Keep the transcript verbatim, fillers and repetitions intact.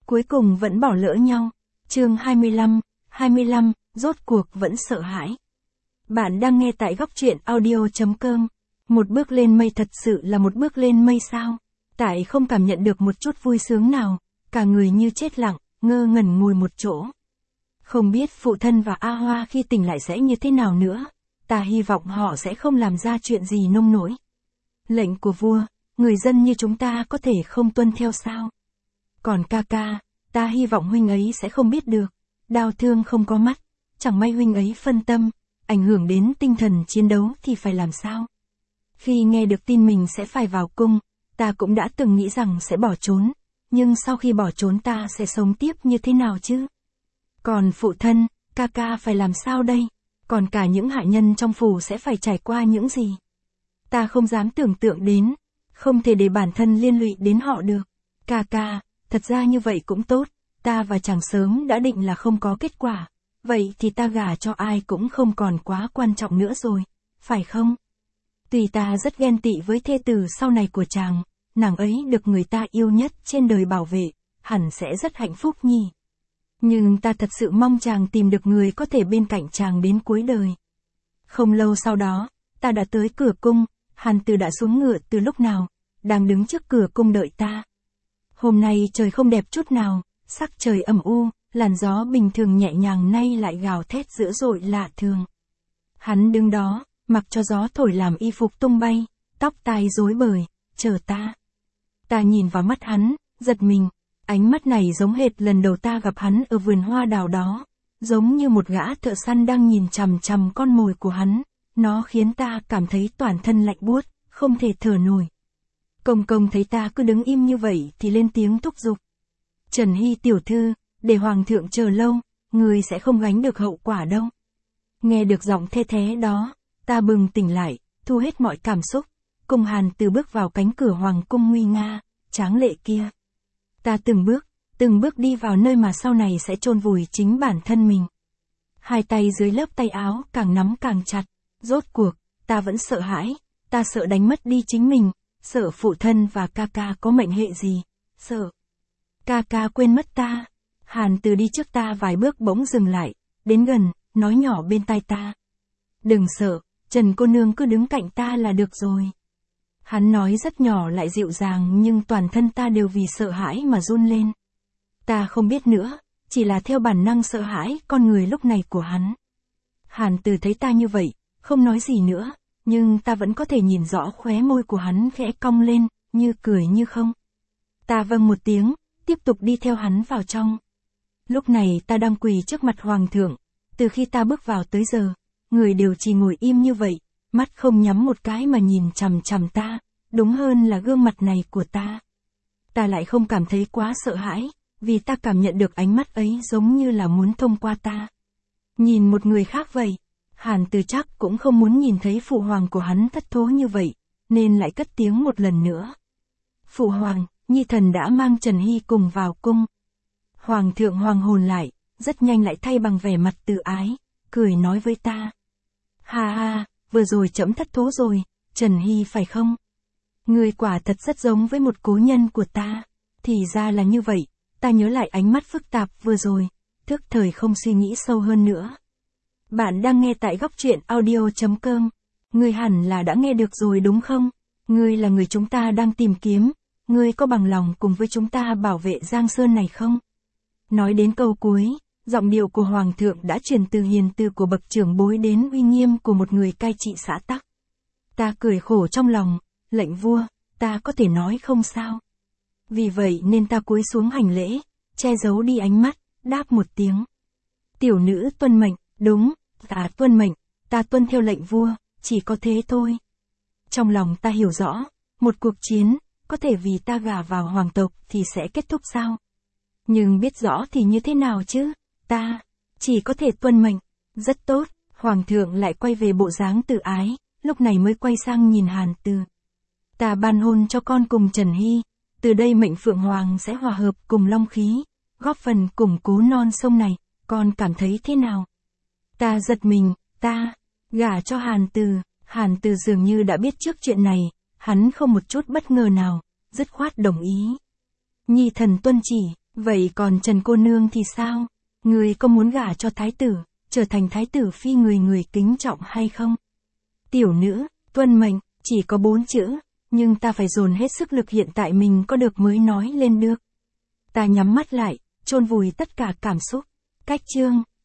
cuối cùng vẫn bỏ lỡ nhau. Chương hai mươi lăm, hai mươi lăm, rốt cuộc vẫn sợ hãi. Bạn đang nghe tại góc truyện audio chấm com. Một bước lên mây thật sự là một bước lên mây sao? Tại không cảm nhận được một chút vui sướng nào, cả người như chết lặng, ngơ ngẩn ngồi một chỗ. Không biết phụ thân và A Hoa khi tỉnh lại sẽ như thế nào nữa, ta hy vọng họ sẽ không làm ra chuyện gì nông nổi. Lệnh của vua, người dân như chúng ta có thể không tuân theo sao? Còn ca ca, ta hy vọng huynh ấy sẽ không biết được, đau thương không có mắt, chẳng may huynh ấy phân tâm, ảnh hưởng đến tinh thần chiến đấu thì phải làm sao? Khi nghe được tin mình sẽ phải vào cung, ta cũng đã từng nghĩ rằng sẽ bỏ trốn, nhưng sau khi bỏ trốn ta sẽ sống tiếp như thế nào chứ? Còn phụ thân, ca ca phải làm sao đây? Còn cả những hạ nhân trong phủ sẽ phải trải qua những gì? Ta không dám tưởng tượng đến, không thể để bản thân liên lụy đến họ được. Ca ca, thật ra như vậy cũng tốt, ta và chàng sớm đã định là không có kết quả, vậy thì ta gả cho ai cũng không còn quá quan trọng nữa rồi, phải không? Tuy ta rất ghen tị với thê tử sau này của chàng, nàng ấy được người ta yêu nhất trên đời bảo vệ, hẳn sẽ rất hạnh phúc nhỉ. Nhưng ta thật sự mong chàng tìm được người có thể bên cạnh chàng đến cuối đời. Không lâu sau đó, ta đã tới cửa cung, Hàn Từ đã xuống ngựa từ lúc nào, đang đứng trước cửa cung đợi ta. Hôm nay trời không đẹp chút nào, sắc trời âm u, làn gió bình thường nhẹ nhàng nay lại gào thét dữ dội lạ thường. Hắn đứng đó, mặc cho gió thổi làm y phục tung bay, tóc tai rối bời, chờ ta. Ta nhìn vào mắt hắn, giật mình, ánh mắt này giống hệt lần đầu ta gặp hắn ở vườn hoa đào đó, giống như một gã thợ săn đang nhìn chằm chằm con mồi của hắn, nó khiến ta cảm thấy toàn thân lạnh buốt, không thể thở nổi. Công công thấy ta cứ đứng im như vậy thì lên tiếng thúc giục. Trần Hy tiểu thư, để hoàng thượng chờ lâu, người sẽ không gánh được hậu quả đâu. Nghe được giọng thê thé đó, ta bừng tỉnh lại, thu hết mọi cảm xúc, cùng Hàn Từ bước vào cánh cửa hoàng cung nguy nga, tráng lệ kia. Ta từng bước, từng bước đi vào nơi mà sau này sẽ chôn vùi chính bản thân mình. Hai tay dưới lớp tay áo càng nắm càng chặt, rốt cuộc, ta vẫn sợ hãi, ta sợ đánh mất đi chính mình, sợ phụ thân và ca ca có mệnh hệ gì, sợ ca ca quên mất ta. Hàn Từ đi trước ta vài bước bỗng dừng lại, đến gần, nói nhỏ bên tai ta. Đừng sợ, Trần cô nương cứ đứng cạnh ta là được rồi. Hắn nói rất nhỏ lại dịu dàng nhưng toàn thân ta đều vì sợ hãi mà run lên. Ta không biết nữa, chỉ là theo bản năng sợ hãi con người lúc này của hắn. Hàn Từ thấy ta như vậy, không nói gì nữa, nhưng ta vẫn có thể nhìn rõ khóe môi của hắn khẽ cong lên, như cười như không. Ta vâng một tiếng, tiếp tục đi theo hắn vào trong. Lúc này ta đang quỳ trước mặt hoàng thượng, từ khi ta bước vào tới giờ, người đều chỉ ngồi im như vậy, mắt không nhắm một cái mà nhìn chằm chằm ta, đúng hơn là gương mặt này của ta. Ta lại không cảm thấy quá sợ hãi, vì ta cảm nhận được ánh mắt ấy giống như là muốn thông qua ta. Nhìn một người khác vậy, Hàn Từ chắc cũng không muốn nhìn thấy phụ hoàng của hắn thất thố như vậy, nên lại cất tiếng một lần nữa. Phụ hoàng, nhi thần đã mang Trần Hy cùng vào cung. Hoàng thượng hoàng hồn lại, rất nhanh lại thay bằng vẻ mặt tự ái, cười nói với ta. Ha ha, vừa rồi trẫm thất thố rồi, Trần Hy phải không? Người quả thật rất giống với một cố nhân của ta. Thì ra là như vậy, ta nhớ lại ánh mắt phức tạp vừa rồi, thức thời không suy nghĩ sâu hơn nữa. Bạn đang nghe tại góc truyện audio chấm com. Ngươi hẳn là đã nghe được rồi đúng không? Ngươi là người chúng ta đang tìm kiếm, ngươi có bằng lòng cùng với chúng ta bảo vệ Giang Sơn này không? Nói đến câu cuối, giọng điệu của hoàng thượng đã chuyển từ hiền từ của bậc trưởng bối đến uy nghiêm của một người cai trị xã tắc. Ta cười khổ trong lòng, lệnh vua, ta có thể nói không sao. Vì vậy nên ta cúi xuống hành lễ, che giấu đi ánh mắt, đáp một tiếng. Tiểu nữ tuân mệnh, đúng, ta tuân mệnh, ta tuân theo lệnh vua, chỉ có thế thôi. Trong lòng ta hiểu rõ, một cuộc chiến, có thể vì ta gả vào hoàng tộc thì sẽ kết thúc sao? Nhưng biết rõ thì như thế nào chứ? Ta chỉ có thể tuân mệnh. Rất tốt, hoàng thượng lại quay về bộ dáng tự ái, lúc này mới quay sang nhìn Hàn Từ. Ta ban hôn cho con cùng Trần Hy, từ đây mệnh Phượng Hoàng sẽ hòa hợp cùng long khí, góp phần củng cố non sông này, con cảm thấy thế nào? Ta giật mình, ta gả cho Hàn Từ. Hàn Từ dường như đã biết trước chuyện này, hắn không một chút bất ngờ nào, dứt khoát đồng ý. Nhi thần tuân chỉ. Vậy còn Trần cô nương thì sao? Người có muốn gả cho thái tử, trở thành thái tử phi người người kính trọng hay không? Tiểu nữ, tuân mệnh, chỉ có bốn chữ, nhưng ta phải dồn hết sức lực hiện tại mình có được mới nói lên được. Ta nhắm mắt lại, chôn vùi tất cả cảm xúc. Cách chương